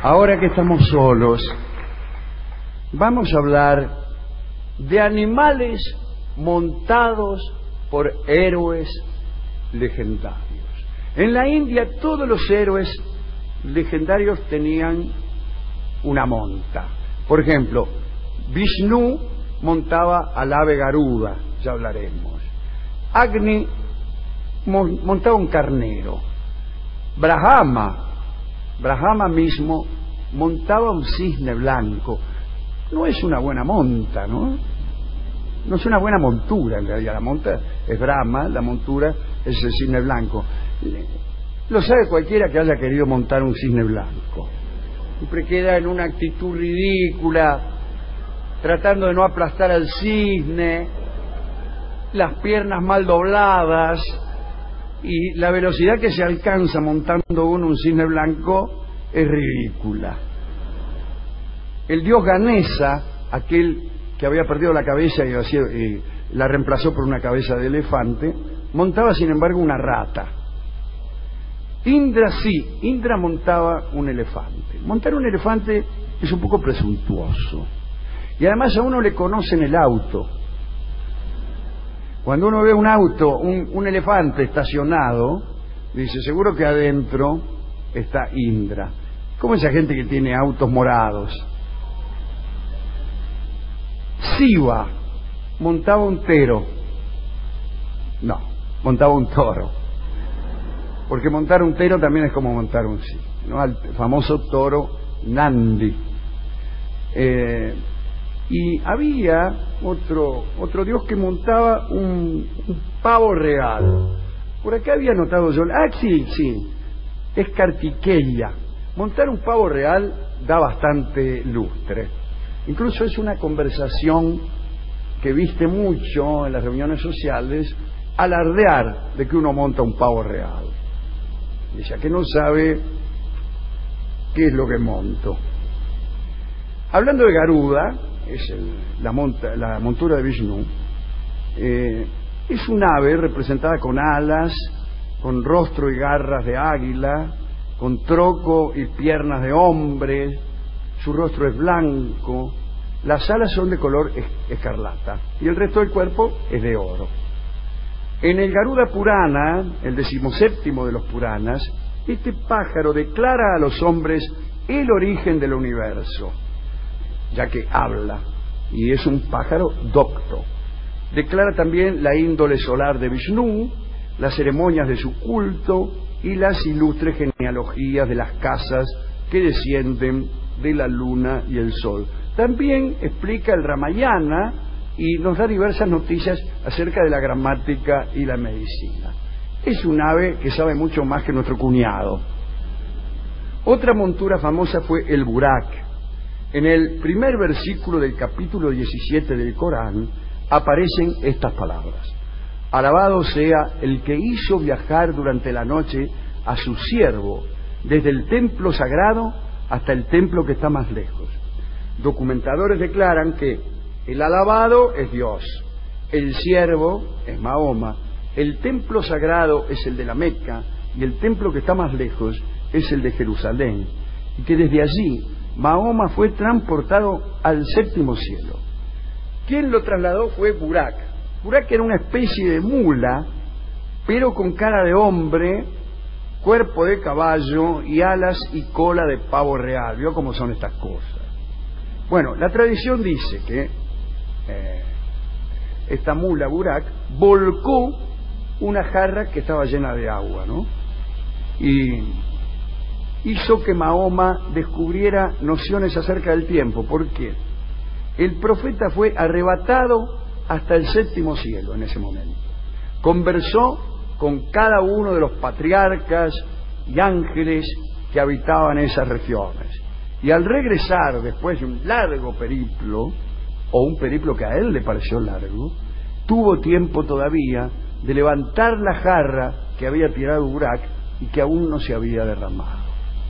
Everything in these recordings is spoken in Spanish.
Ahora que estamos solos, vamos a hablar de animales montados por héroes legendarios. En la India todos los héroes legendarios tenían una monta. Por ejemplo, Vishnu montaba al ave Garuda, ya hablaremos. Agni montaba un carnero. Brahma mismo montaba un cisne blanco. No es una buena monta, ¿no? No es una buena montura, en realidad. La monta es Brahma, la montura es el cisne blanco. Lo sabe cualquiera que haya querido montar un cisne blanco. Siempre queda en una actitud ridícula, tratando de no aplastar al cisne, las piernas mal dobladas, y la velocidad que se alcanza montando un cisne blanco es ridícula. El dios Ganesa, aquel que había perdido la cabeza y la reemplazó por una cabeza de elefante, montaba sin embargo una rata. Indra montaba un elefante. Montar un elefante es un poco presuntuoso, y además a uno le conocen el auto. Cuando uno ve un auto, un elefante estacionado, dice, seguro que adentro está Indra. ¿Cómo esa gente que tiene autos morados? Siva montaba un tero. No, montaba un toro. Porque montar un tero también es como montar un cisne, ¿no? Al famoso toro Nandi. Y había otro dios que montaba un pavo real. Por acá había notado yo. Sí, es Kartikeya. Montar un pavo real da bastante lustre. Incluso es una conversación que viste mucho en las reuniones sociales, alardear de que uno monta un pavo real. Dice, que no sabe qué es lo que monto. Hablando de Garuda, es la montura de Vishnu, es un ave representada con alas, con rostro y garras de águila, con tronco y piernas de hombre. Su rostro es blanco, las alas son de color escarlata y el resto del cuerpo es de oro. En el Garuda Purana, el 17º de los Puranas, este pájaro declara a los hombres el origen del universo, ya que habla, y es un pájaro docto. Declara también la índole solar de Vishnu, las ceremonias de su culto y las ilustres genealogías de las casas que descienden de la luna y el sol. También explica el Ramayana y nos da diversas noticias acerca de la gramática y la medicina. Es un ave que sabe mucho más que nuestro cuñado. Otra montura famosa fue el burak. En el primer versículo del capítulo 17 del Corán aparecen estas palabras: alabado sea el que hizo viajar durante la noche a su siervo desde el templo sagrado hasta el templo que está más lejos. Documentadores declaran que el alabado es Dios, el siervo es Mahoma, el templo sagrado es el de la Meca y el templo que está más lejos es el de Jerusalén, y que desde allí Mahoma fue transportado al 7º cielo. Quien lo trasladó fue Burak. Burak era una especie de mula, pero con cara de hombre, cuerpo de caballo y alas y cola de pavo real. ¿Vio cómo son estas cosas? Bueno, la tradición dice que esta mula Burak volcó una jarra que estaba llena de agua, ¿no? Y hizo que Mahoma descubriera nociones acerca del tiempo. ¿Por qué? El profeta fue arrebatado hasta el 7º cielo en ese momento. Conversó con cada uno de los patriarcas y ángeles que habitaban esas regiones. Y al regresar, después de un largo periplo, o un periplo que a él le pareció largo, tuvo tiempo todavía de levantar la jarra que había tirado Burak y que aún no se había derramado.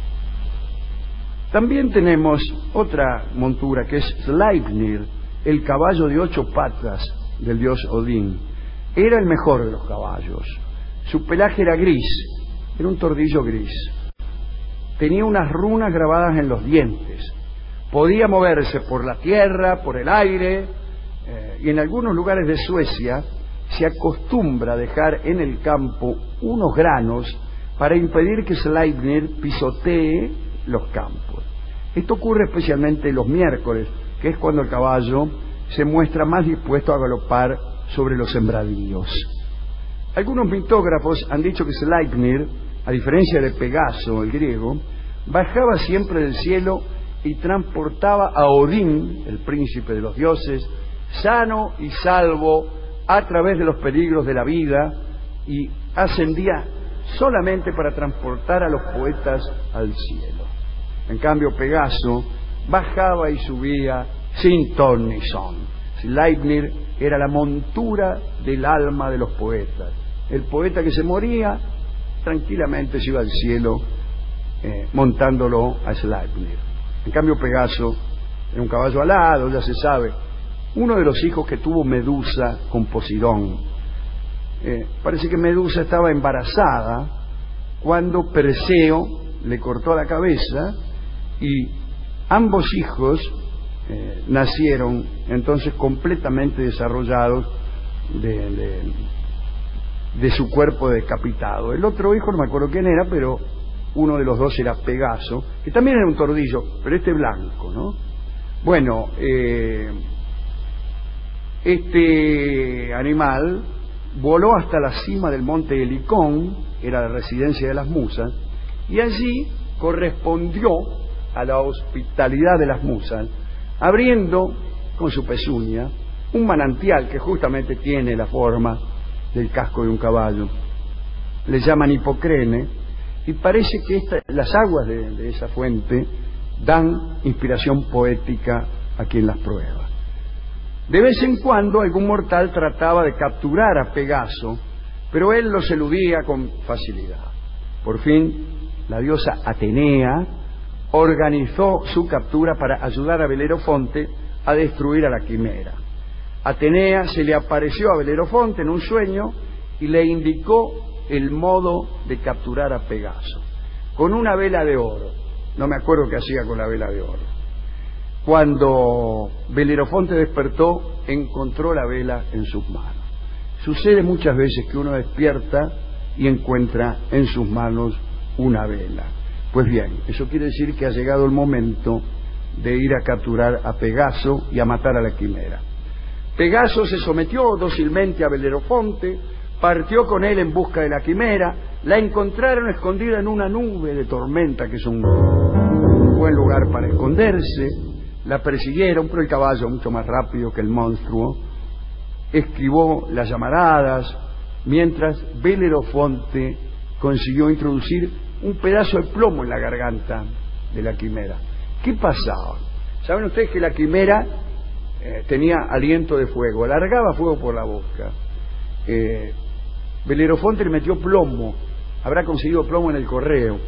También tenemos otra montura que es Sleipnir, el caballo de 8 patas del dios Odín. Era el mejor de los caballos. Su pelaje era gris, era un tordillo gris. tenía unas runas grabadas en los dientes. Podía moverse por la tierra, por el aire, y en algunos lugares de Suecia se acostumbra a dejar en el campo unos granos para impedir que Sleipnir pisotee los campos. Esto ocurre especialmente los miércoles, que es cuando el caballo se muestra más dispuesto a galopar sobre los sembradíos. Algunos mitógrafos han dicho que Sleipnir, a diferencia de Pegaso, el griego, bajaba siempre del cielo y transportaba a Odín, el príncipe de los dioses, sano y salvo a través de los peligros de la vida, y ascendía solamente para transportar a los poetas al cielo. En cambio, Pegaso bajaba y subía sin ton ni son. Sleipnir era la montura del alma de los poetas. El poeta que se moría tranquilamente se iba al cielo montándolo a Sleipnir. En cambio, Pegaso era un caballo alado, ya se sabe, uno de los hijos que tuvo Medusa con Posidón. Parece que Medusa estaba embarazada cuando Perseo le cortó la cabeza y ambos hijos nacieron entonces completamente desarrollados de su cuerpo decapitado. El otro hijo no me acuerdo quién era, pero uno de los dos era Pegaso, que también era un tordillo, pero este blanco, ¿no? Bueno, este animal voló hasta la cima del monte Helicón, era la residencia de las musas, y allí correspondió a la hospitalidad de las musas, abriendo con su pezuña un manantial que justamente tiene la forma del casco de un caballo. Le llaman Hipocrene, y parece que las aguas de esa fuente dan inspiración poética a quien las prueba. De vez en cuando algún mortal trataba de capturar a Pegaso, pero él los eludía con facilidad. Por fin, la diosa Atenea organizó su captura para ayudar a Belerofonte a destruir a la quimera. Atenea se le apareció a Belerofonte en un sueño y le indicó el modo de capturar a Pegaso, con una vela de oro. No me acuerdo qué hacía con la vela de oro. Cuando Belerofonte despertó, encontró la vela en sus manos. Sucede muchas veces que uno despierta y encuentra en sus manos una vela. Pues bien, eso quiere decir que ha llegado el momento de ir a capturar a Pegaso y a matar a la quimera. Pegaso se sometió dócilmente a Belerofonte, partió con él en busca de la quimera, la encontraron escondida en una nube de tormenta, que es un buen lugar para esconderse, la persiguieron, pero el caballo, mucho más rápido que el monstruo, esquivó las llamaradas, mientras Belerofonte consiguió introducir un pedazo de plomo en la garganta de la quimera. ¿Qué pasaba? Saben ustedes que la quimera tenía aliento de fuego, largaba fuego por la boca. Belerofonte le metió plomo, habrá conseguido plomo en el correo.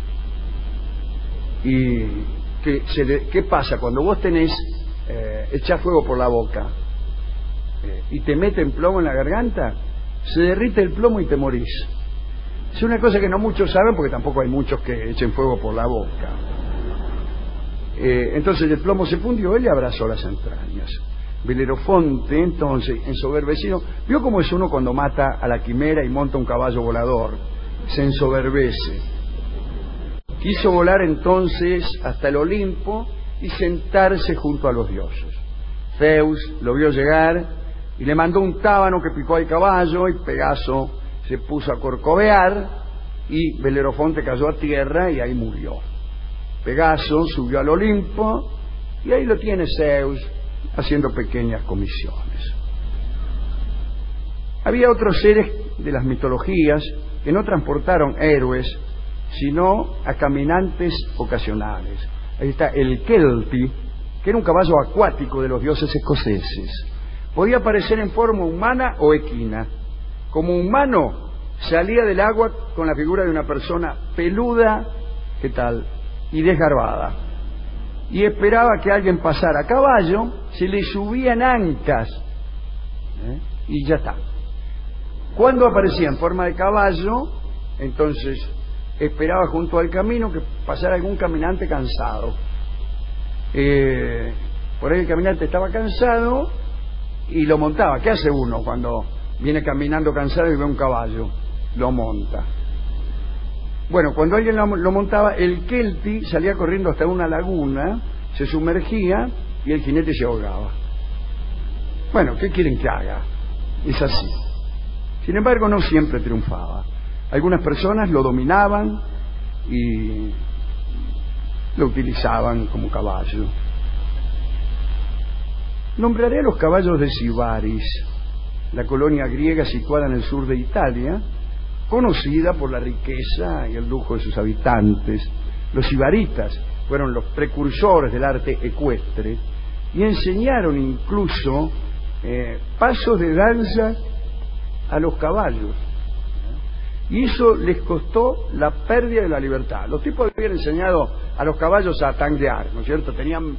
Y ¿qué pasa? Cuando vos tenés echás fuego por la boca y te meten plomo en la garganta, se derrite el plomo y te morís. Es una cosa que no muchos saben, porque tampoco hay muchos que echen fuego por la boca. Entonces el plomo se fundió, él le abrazó las entrañas. Belerofonte, entonces, ensoberbecido, vio cómo es uno cuando mata a la quimera y monta un caballo volador, se ensoberbece. Quiso volar entonces hasta el Olimpo y sentarse junto a los dioses. Zeus lo vio llegar y le mandó un tábano que picó al caballo, y Pegaso se puso a corcovear y Belerofonte cayó a tierra y ahí murió. Pegaso subió al Olimpo y ahí lo tiene Zeus haciendo pequeñas comisiones. Había otros seres de las mitologías que no transportaron héroes, sino a caminantes ocasionales. Ahí está el Kelpie, que era un caballo acuático de los dioses escoceses. Podía aparecer en forma humana o equina. Como humano, salía del agua con la figura de una persona peluda, ¿qué tal?, y desgarbada, y esperaba que alguien pasara. A caballo se le subían ancas, y ya está. Cuando aparecía en forma de caballo, entonces esperaba junto al camino que pasara algún caminante cansado. Por ahí el caminante estaba cansado y lo montaba. ¿Qué hace uno cuando viene caminando cansado y ve un caballo? Lo monta. Bueno, cuando alguien lo montaba, el kelty salía corriendo hasta una laguna, se sumergía y el jinete se ahogaba. Bueno, ¿qué quieren que haga? Es así. Sin embargo, no siempre triunfaba. Algunas personas lo dominaban y lo utilizaban como caballo. Nombraré a los caballos de Sybaris, la colonia griega situada en el sur de Italia, conocida por la riqueza y el lujo de sus habitantes. Los sibaritas fueron los precursores del arte ecuestre y enseñaron incluso pasos de danza a los caballos. Y eso les costó la pérdida de la libertad. Los tipos habían enseñado a los caballos a tanguear, ¿no es cierto? Tenían...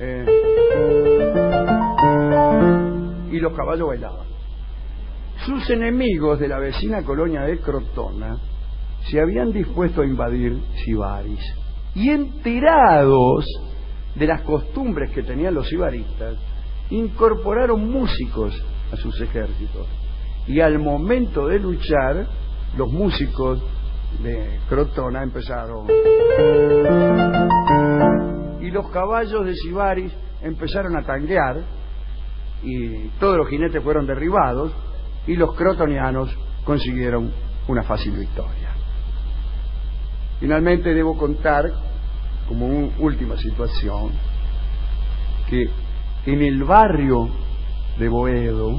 y los caballos bailaban. Sus enemigos de la vecina colonia de Crotona se habían dispuesto a invadir Sybaris. Y enterados de las costumbres que tenían los sibaristas, incorporaron músicos a sus ejércitos. Y al momento de luchar, los músicos de Crotona empezaron. Y los caballos de Sybaris empezaron a tanguear, y todos los jinetes fueron derribados, y los crotonianos consiguieron una fácil victoria. Finalmente debo contar, como última situación, que en el barrio de Boedo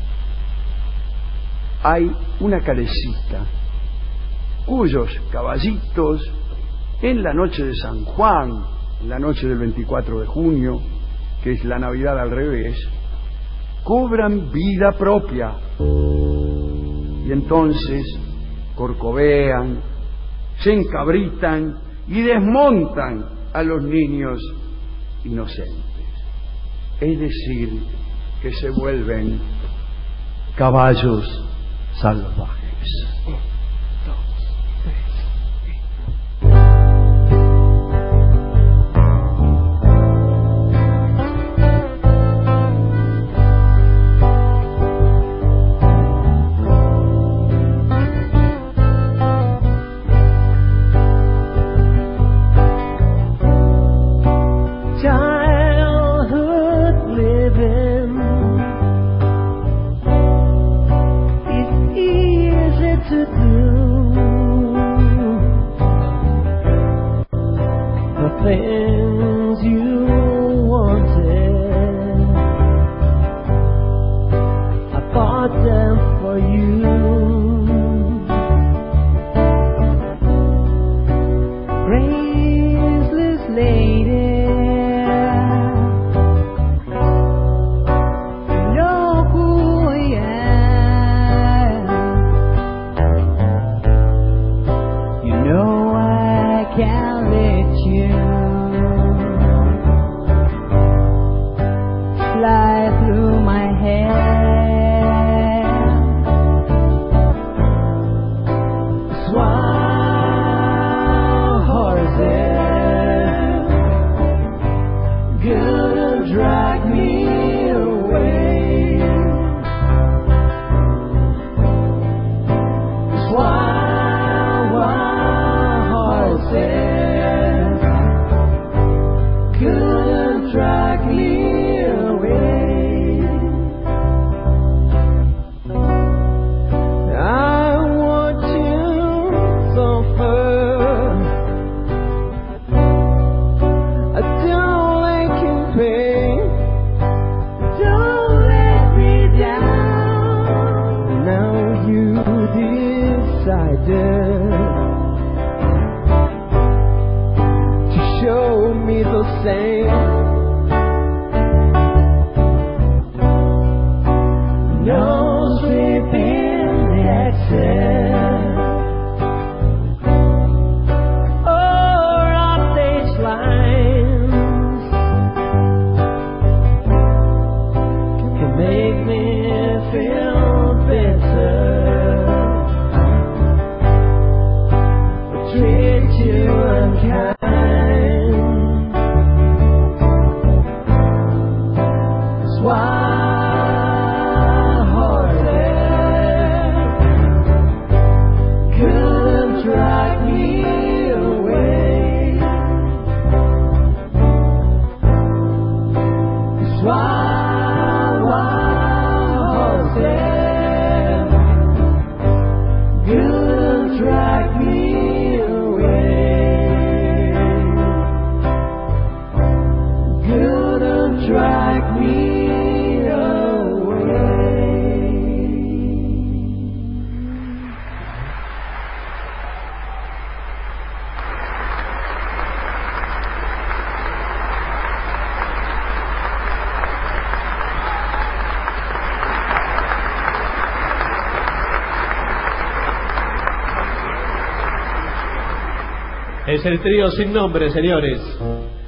hay una calecita cuyos caballitos en la noche de San Juan, en la noche del 24 de junio, que es la Navidad al revés, cobran vida propia y entonces corcovean, se encabritan y desmontan a los niños inocentes. Es decir, que se vuelven caballos salvajes. Tree Es el trío sin nombre, señores.